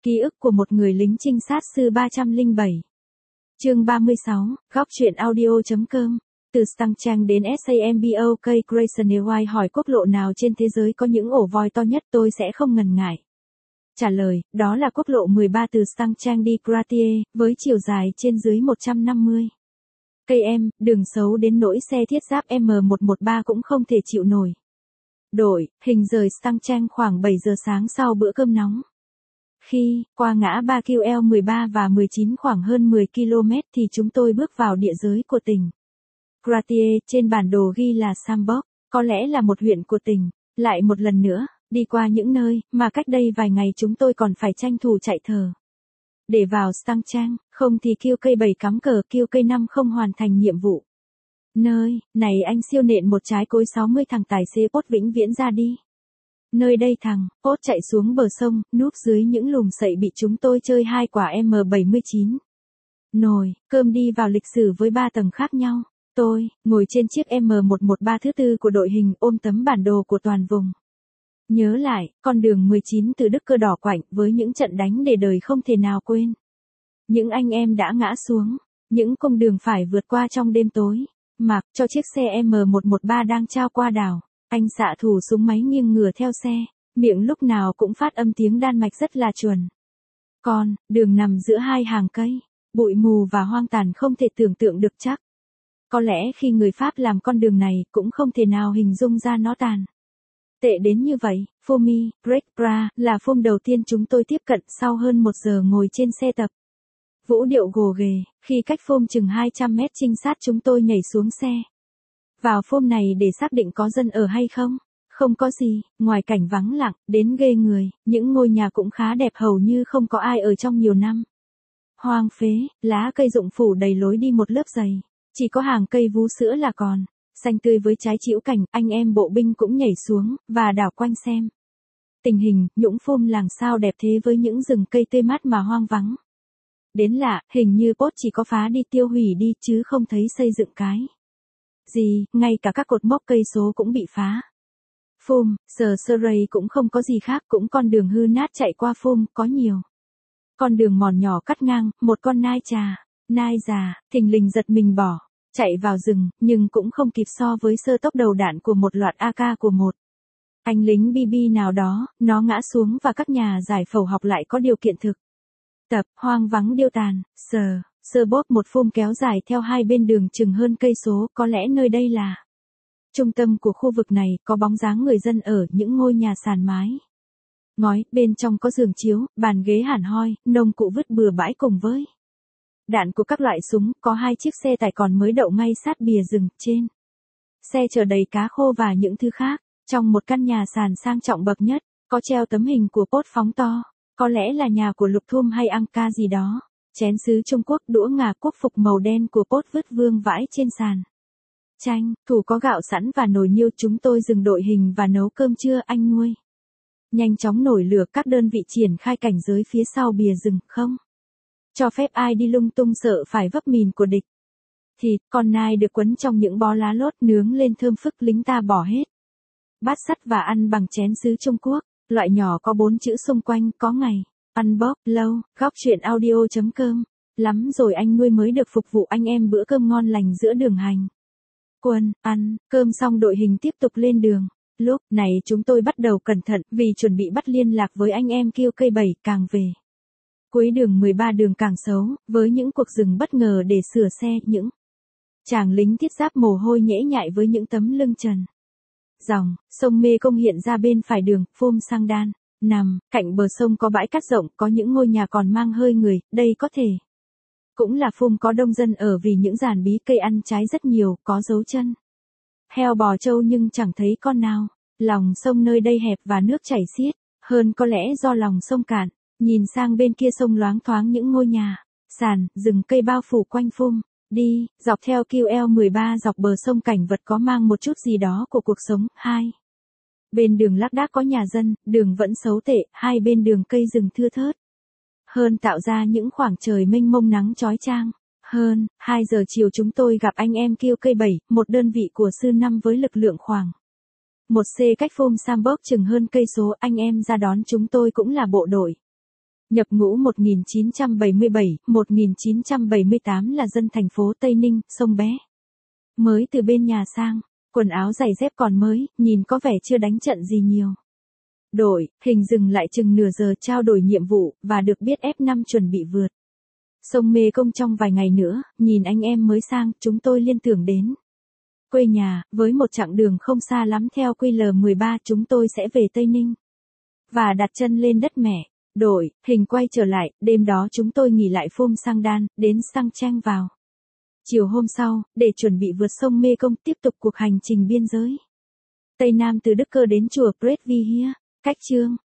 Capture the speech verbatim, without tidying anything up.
Ký ức của một người lính trinh sát sư ba trăm lẻ bảy. Chương ba mươi sáu, góc truyện audio.com. Từ Stang Trang đến Sambok Grayson hỏi quốc lộ nào trên thế giới có những ổ voi to nhất, tôi sẽ không ngần ngại trả lời, đó là quốc lộ mười ba từ Stang Trang đi Gratier, với chiều dài trên dưới một trăm năm mươi cây em, đường xấu đến nỗi xe thiết giáp M một một ba cũng không thể chịu nổi. Đội, hình rời Stang Trang khoảng bảy giờ sáng sau bữa cơm nóng. Khi qua ngã ba Q L mười ba và mười chín khoảng hơn mười ki lô mét thì chúng tôi bước vào địa giới của tỉnh Gratier, trên bản đồ ghi là Sambok, có lẽ là một huyện của tỉnh. Lại một lần nữa, đi qua những nơi mà cách đây vài ngày chúng tôi còn phải tranh thủ chạy thở để vào Stang Trang, không thì Q K bảy cắm cờ Q K năm không hoàn thành nhiệm vụ. Nơi này anh siêu nện một trái cối sáu mươi thằng tài xế Pốt vĩnh viễn ra đi. Nơi đây thằng Pốt chạy xuống bờ sông, núp dưới những lùm sậy bị chúng tôi chơi hai quả M bảy chín. Nồi cơm đi vào lịch sử với ba tầng khác nhau. Tôi ngồi trên chiếc M một một ba thứ tư của đội hình, ôm tấm bản đồ của toàn vùng. Nhớ lại, con đường mười chín từ Đức Cơ Đỏ Quạnh với những trận đánh để đời không thể nào quên. Những anh em đã ngã xuống, những cung đường phải vượt qua trong đêm tối, mặc cho chiếc xe M một một ba đang trao qua đảo. Anh xạ thủ súng máy nghiêng ngửa theo xe, miệng lúc nào cũng phát âm tiếng Đan Mạch rất là chuẩn. Còn, đường nằm giữa hai hàng cây, bụi mù và hoang tàn không thể tưởng tượng được chắc. Có lẽ khi người Pháp làm con đường này cũng không thể nào hình dung ra nó tàn tệ đến như vậy. Fourmi, Break Bra là phôm đầu tiên chúng tôi tiếp cận sau hơn một giờ ngồi trên xe tập. Vũ điệu gồ ghề, khi cách phôm chừng hai trăm mét trinh sát chúng tôi nhảy xuống xe. Vào phôm này để xác định có dân ở hay không. Không có gì, ngoài cảnh vắng lặng, đến ghê người, những ngôi nhà cũng khá đẹp hầu như không có ai ở trong nhiều năm. Hoang phế, lá cây rụng phủ đầy lối đi một lớp dày. Chỉ có hàng cây vú sữa là còn, xanh tươi với trái trĩu cảnh, anh em bộ binh cũng nhảy xuống, và đảo quanh xem. Tình hình, nhũng phôm làng sao đẹp thế với những rừng cây tươi mát mà hoang vắng. Đến lạ, hình như Pốt chỉ có phá đi tiêu hủy đi chứ không thấy xây dựng cái gì, ngay cả các cột mốc cây số cũng bị phá. Phôm, Sờ Sơ Ray cũng không có gì khác, cũng con đường hư nát chạy qua phôm, có nhiều con đường mòn nhỏ cắt ngang, một con nai trà, nai già, thình lình giật mình bỏ chạy vào rừng, nhưng cũng không kịp so với sơ tốc đầu đạn của một loạt A K của một anh lính B B nào đó. Nó ngã xuống và các nhà giải phẫu học lại có điều kiện thực tập. Hoang vắng điêu tàn, sờ sơ bốt một phôm kéo dài theo hai bên đường chừng hơn cây số, có lẽ nơi đây là trung tâm của khu vực này, có bóng dáng người dân ở những ngôi nhà sàn mái ngói, bên trong có giường chiếu, bàn ghế hẳn hoi, nông cụ vứt bừa bãi cùng với đạn của các loại súng. Có hai chiếc xe tải còn mới đậu ngay sát bìa rừng, trên xe chở đầy cá khô và những thứ khác. Trong một căn nhà sàn sang trọng bậc nhất, có treo tấm hình của Pốt phóng to, có lẽ là nhà của Lục Thum hay Angka gì đó. Chén sứ Trung Quốc, đũa ngà quốc phục màu đen của Pốt vứt vương vãi trên sàn. Chanh, thủ có gạo sẵn và nồi niêu. Chúng tôi dừng đội hình và nấu cơm trưa. Anh nuôi nhanh chóng nổi lửa, các đơn vị triển khai cảnh giới phía sau bìa rừng, không cho phép ai đi lung tung, sợ phải vấp mìn của địch. Thịt con nai được quấn trong những bó lá lốt nướng lên thơm phức, lính ta bỏ hết bát sắt và ăn bằng chén sứ Trung Quốc, loại nhỏ có bốn chữ xung quanh, có ngày ăn bốc lâu. Góc truyện audio.com. Lắm rồi anh nuôi mới được phục vụ anh em bữa cơm ngon lành giữa đường hành quân. Ăn cơm xong đội hình tiếp tục lên đường. Lúc này chúng tôi bắt đầu cẩn thận vì chuẩn bị bắt liên lạc với anh em Q K bảy. Càng về cuối đường mười ba đường càng xấu, với những cuộc dừng bất ngờ để sửa xe, những chàng lính thiết giáp mồ hôi nhễ nhại với những tấm lưng trần. Dòng sông Mê Công hiện ra bên phải đường. Phôm Sang Đan nằm cạnh bờ sông, có bãi cát rộng, có những ngôi nhà còn mang hơi người. Đây có thể cũng là phôm có đông dân ở vì những giàn bí cây ăn trái rất nhiều, có dấu chân heo bò trâu nhưng chẳng thấy con nào. Lòng sông nơi đây hẹp và nước chảy xiết hơn, có lẽ do lòng sông cạn. Nhìn sang bên kia sông loáng thoáng những ngôi nhà sàn, rừng cây bao phủ quanh phôm. Đi dọc theo Q L mười ba dọc bờ sông, cảnh vật có mang một chút gì đó của cuộc sống. Hai bên đường lác đác có nhà dân, đường vẫn xấu tệ, hai bên đường cây rừng thưa thớt hơn, tạo ra những khoảng trời mênh mông nắng chói chang. Hơn hai giờ chiều chúng tôi gặp anh em Q K bảy, một đơn vị của sư năm với lực lượng khoảng một C cách phôm Sambok chừng hơn cây số. Anh em ra đón chúng tôi cũng là bộ đội Nhập ngũ một nghìn chín trăm bảy mươi bảy, một nghìn chín trăm bảy mươi tám là dân thành phố Tây Ninh, sông Bé. Mới từ bên nhà sang, quần áo giày dép còn mới, nhìn có vẻ chưa đánh trận gì nhiều. Đội, hình dừng lại chừng nửa giờ trao đổi nhiệm vụ, và được biết ép năm chuẩn bị vượt sông Mê Công trong vài ngày nữa, nhìn anh em mới sang, chúng tôi liên tưởng đến quê nhà, với một chặng đường không xa lắm theo Q L mười ba chúng tôi sẽ về Tây Ninh. Và đặt chân lên đất mẹ. Đội, hình quay trở lại, đêm đó chúng tôi nghỉ lại Phôm Sang Đan, đến Sang Trang vào chiều hôm sau, để chuẩn bị vượt sông Mê Công tiếp tục cuộc hành trình biên giới Tây Nam từ Đức Cơ đến chùa Prethvihia. Cách chương